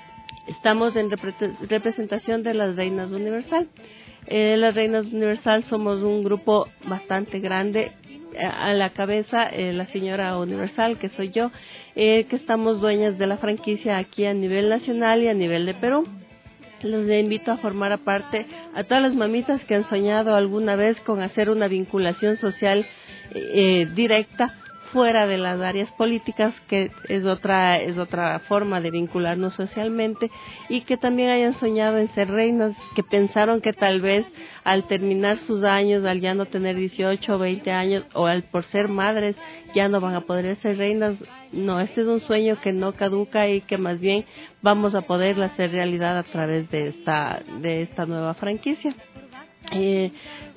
estamos en repre- representación de las Reinas Universal. Eh, las Reinas Universal somos un grupo bastante grande. Eh, a la cabeza, eh, la señora Universal, que soy yo, eh, que estamos dueñas de la franquicia aquí a nivel nacional y a nivel de Perú. Les invito a formar parte a todas las mamitas que han soñado alguna vez con hacer una vinculación social eh, directa fuera de las áreas políticas, que es otra es otra forma de vincularnos socialmente, y que también hayan soñado en ser reinas, que pensaron que tal vez al terminar sus años, al ya no tener dieciocho o veinte años, o al por ser madres ya no van a poder ser reinas. No, este es un sueño que no caduca y que más bien vamos a poderlo hacer realidad a través de esta de esta nueva franquicia. Eh,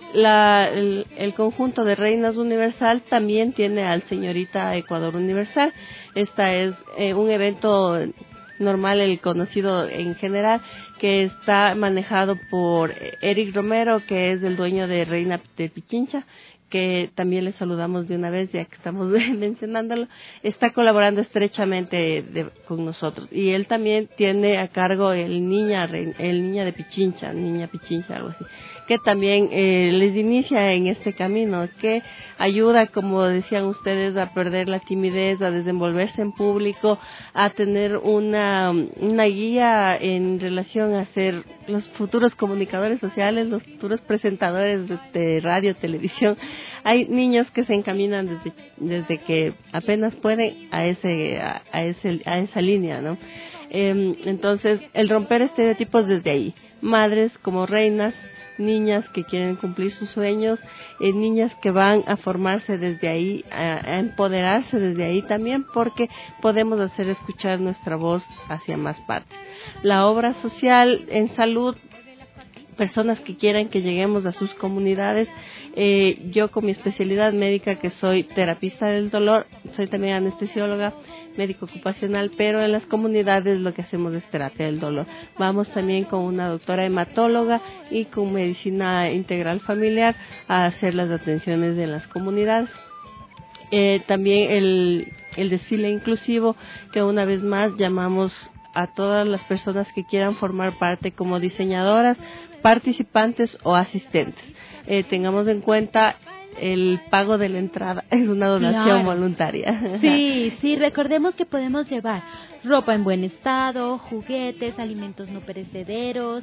La, el, el conjunto de Reinas Universal también tiene al Señorita Ecuador Universal. Esta es eh, un evento normal, el conocido en general, que está manejado por Eric Romero, que es el dueño de Reina de Pichincha, que también le saludamos de una vez ya que estamos mencionándolo. Está colaborando estrechamente de, con nosotros, y él también tiene a cargo el niña el niña de Pichincha, niña Pichincha, algo así, que también eh, les inicia en este camino, que ayuda, como decían ustedes, a perder la timidez, a desenvolverse en público, a tener una una guía en relación a ser los futuros comunicadores sociales, los futuros presentadores de, de radio, televisión. Hay niños que se encaminan desde desde que apenas pueden a ese a, a ese a esa línea, ¿no? Eh, entonces, el romper estereotipos desde ahí, madres como reinas, niñas que quieren cumplir sus sueños, eh, niñas que van a formarse desde ahí, a, a empoderarse desde ahí también, porque podemos hacer escuchar nuestra voz hacia más partes. La obra social en salud, personas que quieran que lleguemos a sus comunidades. Eh, yo con mi especialidad médica, que soy terapista del dolor, soy también anestesióloga, médico ocupacional, pero en las comunidades lo que hacemos es terapia del dolor. Vamos también con una doctora hematóloga y con medicina integral familiar a hacer las atenciones en las comunidades. Eh, también el, el desfile inclusivo, que una vez más llamamos a todas las personas que quieran formar parte como diseñadoras, participantes o asistentes. Eh, tengamos en cuenta el pago de la entrada es una donación claro. voluntaria. Sí, sí, recordemos que podemos llevar ropa en buen estado, juguetes, alimentos no perecederos,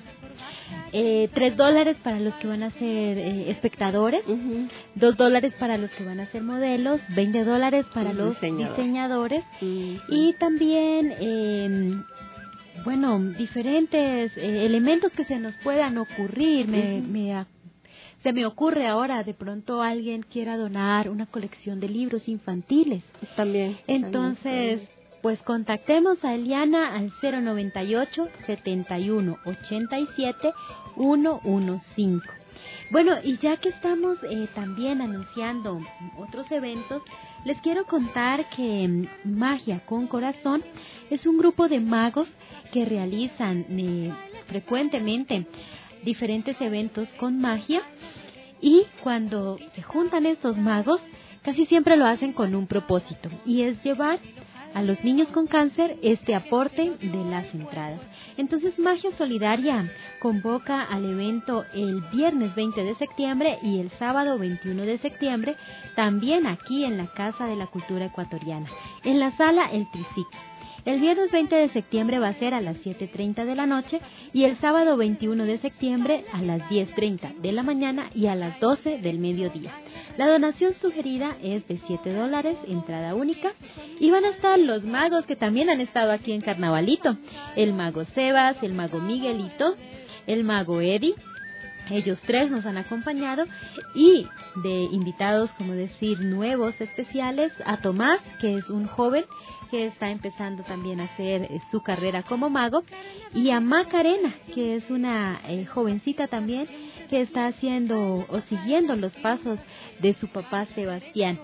eh, tres dólares para los que van a ser eh, espectadores, uh-huh. dos dólares para los que van a ser modelos, veinte dólares para uh-huh. los diseñadores, diseñadores uh-huh. y también... Eh, bueno, diferentes eh, elementos que se nos puedan ocurrir. Me, uh-huh. me, se me ocurre ahora, de pronto alguien quiera donar una colección de libros infantiles. También. Entonces, también. Pues contactemos a Eliana al cero noventa y ocho, setenta y uno, ochenta y siete, ciento quince. Bueno, y ya que estamos eh, también anunciando otros eventos, les quiero contar que Magia con Corazón es un grupo de magos que realizan eh, frecuentemente diferentes eventos con magia, y cuando se juntan estos magos casi siempre lo hacen con un propósito, y es llevar a los niños con cáncer este aporte de las entradas. Entonces Magia Solidaria convoca al evento el viernes veinte de septiembre y el sábado veintiuno de septiembre, también aquí en la Casa de la Cultura Ecuatoriana, en la sala El Tricic. El viernes veinte de septiembre va a ser a las siete treinta de la noche y el sábado veintiuno de septiembre a las diez treinta de la mañana y a las doce del mediodía. La donación sugerida es de siete dólares, entrada única, y van a estar los magos que también han estado aquí en Carnavalito. El mago Sebas, el mago Miguelito, el mago Eddie. Ellos tres nos han acompañado, y de invitados, como decir, nuevos, especiales, a Tomás, que es un joven que está empezando también a hacer su carrera como mago, y a Macarena, que es una eh, jovencita también que está haciendo o siguiendo los pasos de su papá Sebastián,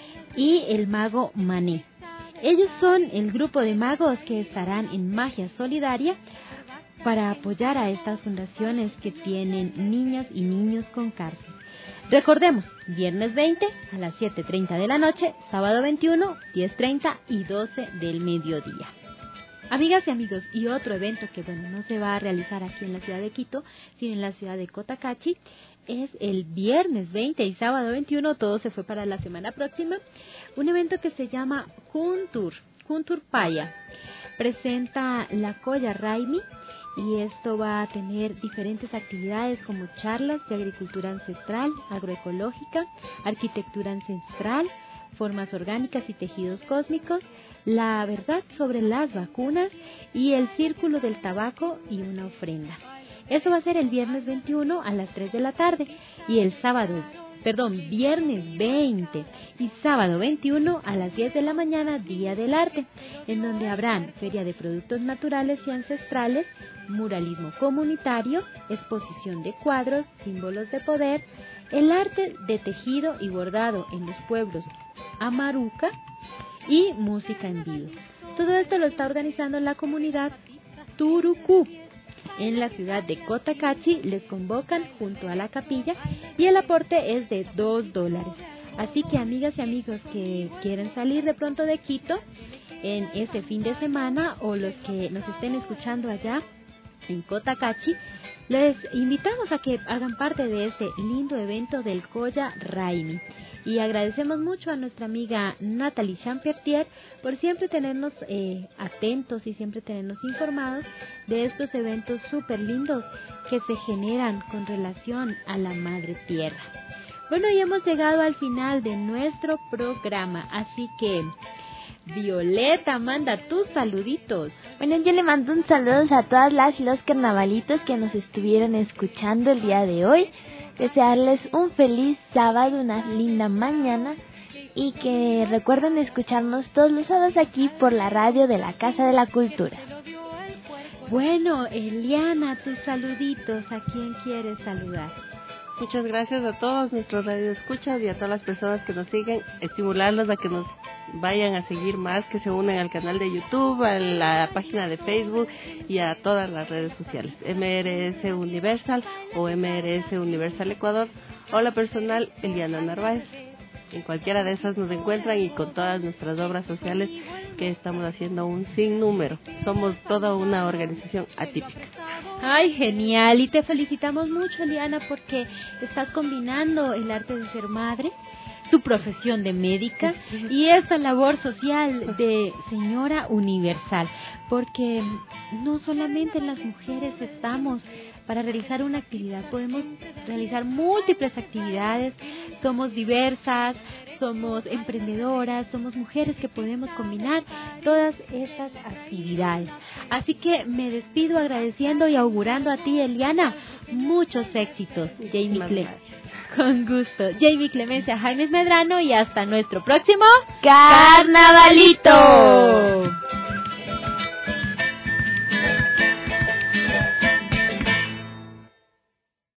y el mago Mané. Ellos son el grupo de magos que estarán en Magia Solidaria para apoyar a estas fundaciones que tienen niñas y niños con cáncer. Recordemos, viernes veinte a las siete treinta de la noche, sábado veintiuno, diez treinta y doce del mediodía. Amigas y amigos, y otro evento que bueno no se va a realizar aquí en la ciudad de Quito, sino en la ciudad de Cotacachi, es el viernes veinte y sábado veintiuno, todo se fue para la semana próxima, un evento que se llama Kuntur, Kuntur Paya. Presenta la Colla Raimi, y esto va a tener diferentes actividades como charlas de agricultura ancestral, agroecológica, arquitectura ancestral, formas orgánicas y tejidos cósmicos, la verdad sobre las vacunas y el círculo del tabaco y una ofrenda. Eso va a ser el viernes veintiuno a las tres de la tarde y el sábado, perdón, viernes veinte y sábado veintiuno a las diez de la mañana, Día del Arte, en donde habrán feria de productos naturales y ancestrales, muralismo comunitario, exposición de cuadros, símbolos de poder, el arte de tejido y bordado en los pueblos Amaruca y música en vivo. Todo esto lo está organizando la comunidad Turucú. En la ciudad de Cotacachi les convocan junto a la capilla y el aporte es de dos dólares. Así que amigas y amigos que quieren salir de pronto de Quito en ese fin de semana, o los que nos estén escuchando allá en Cotacachi, les invitamos a que hagan parte de este lindo evento del Colla Raimi. Y agradecemos mucho a nuestra amiga Nathalie Champiertier por siempre tenernos eh, atentos y siempre tenernos informados de estos eventos súper lindos que se generan con relación a la Madre Tierra. Bueno, y hemos llegado al final de nuestro programa, así que Violeta, manda tus saluditos. Bueno, yo le mando un saludo a todas las y los carnavalitos que nos estuvieron escuchando el día de hoy. Desearles un feliz sábado, una linda mañana, y que recuerden escucharnos todos los sábados aquí por la radio de la Casa de la Cultura. Bueno, Eliana, tus saluditos, ¿a quién quieres saludar? Muchas gracias a todos nuestros radioescuchas y a todas las personas que nos siguen, estimularlos a que nos vayan a seguir más, que se unan al canal de YouTube, a la página de Facebook y a todas las redes sociales, M R S Universal o M R S Universal Ecuador, o la personal Eliana Narváez. En cualquiera de esas nos encuentran y con todas nuestras obras sociales que estamos haciendo un sinnúmero. Somos toda una organización atípica. Ay, genial. Y te felicitamos mucho, Eliana, porque estás combinando el arte de ser madre, tu profesión de médica y esta labor social de señora universal. Porque no solamente las mujeres estamos para realizar una actividad, podemos realizar múltiples actividades, somos diversas, somos emprendedoras, somos mujeres que podemos combinar todas estas actividades. Así que me despido agradeciendo y augurando a ti, Eliana, muchos éxitos. Jamie Clemencia. Con gusto. Jamie Clemencia, Jaime Medrano y hasta nuestro próximo Carnavalito.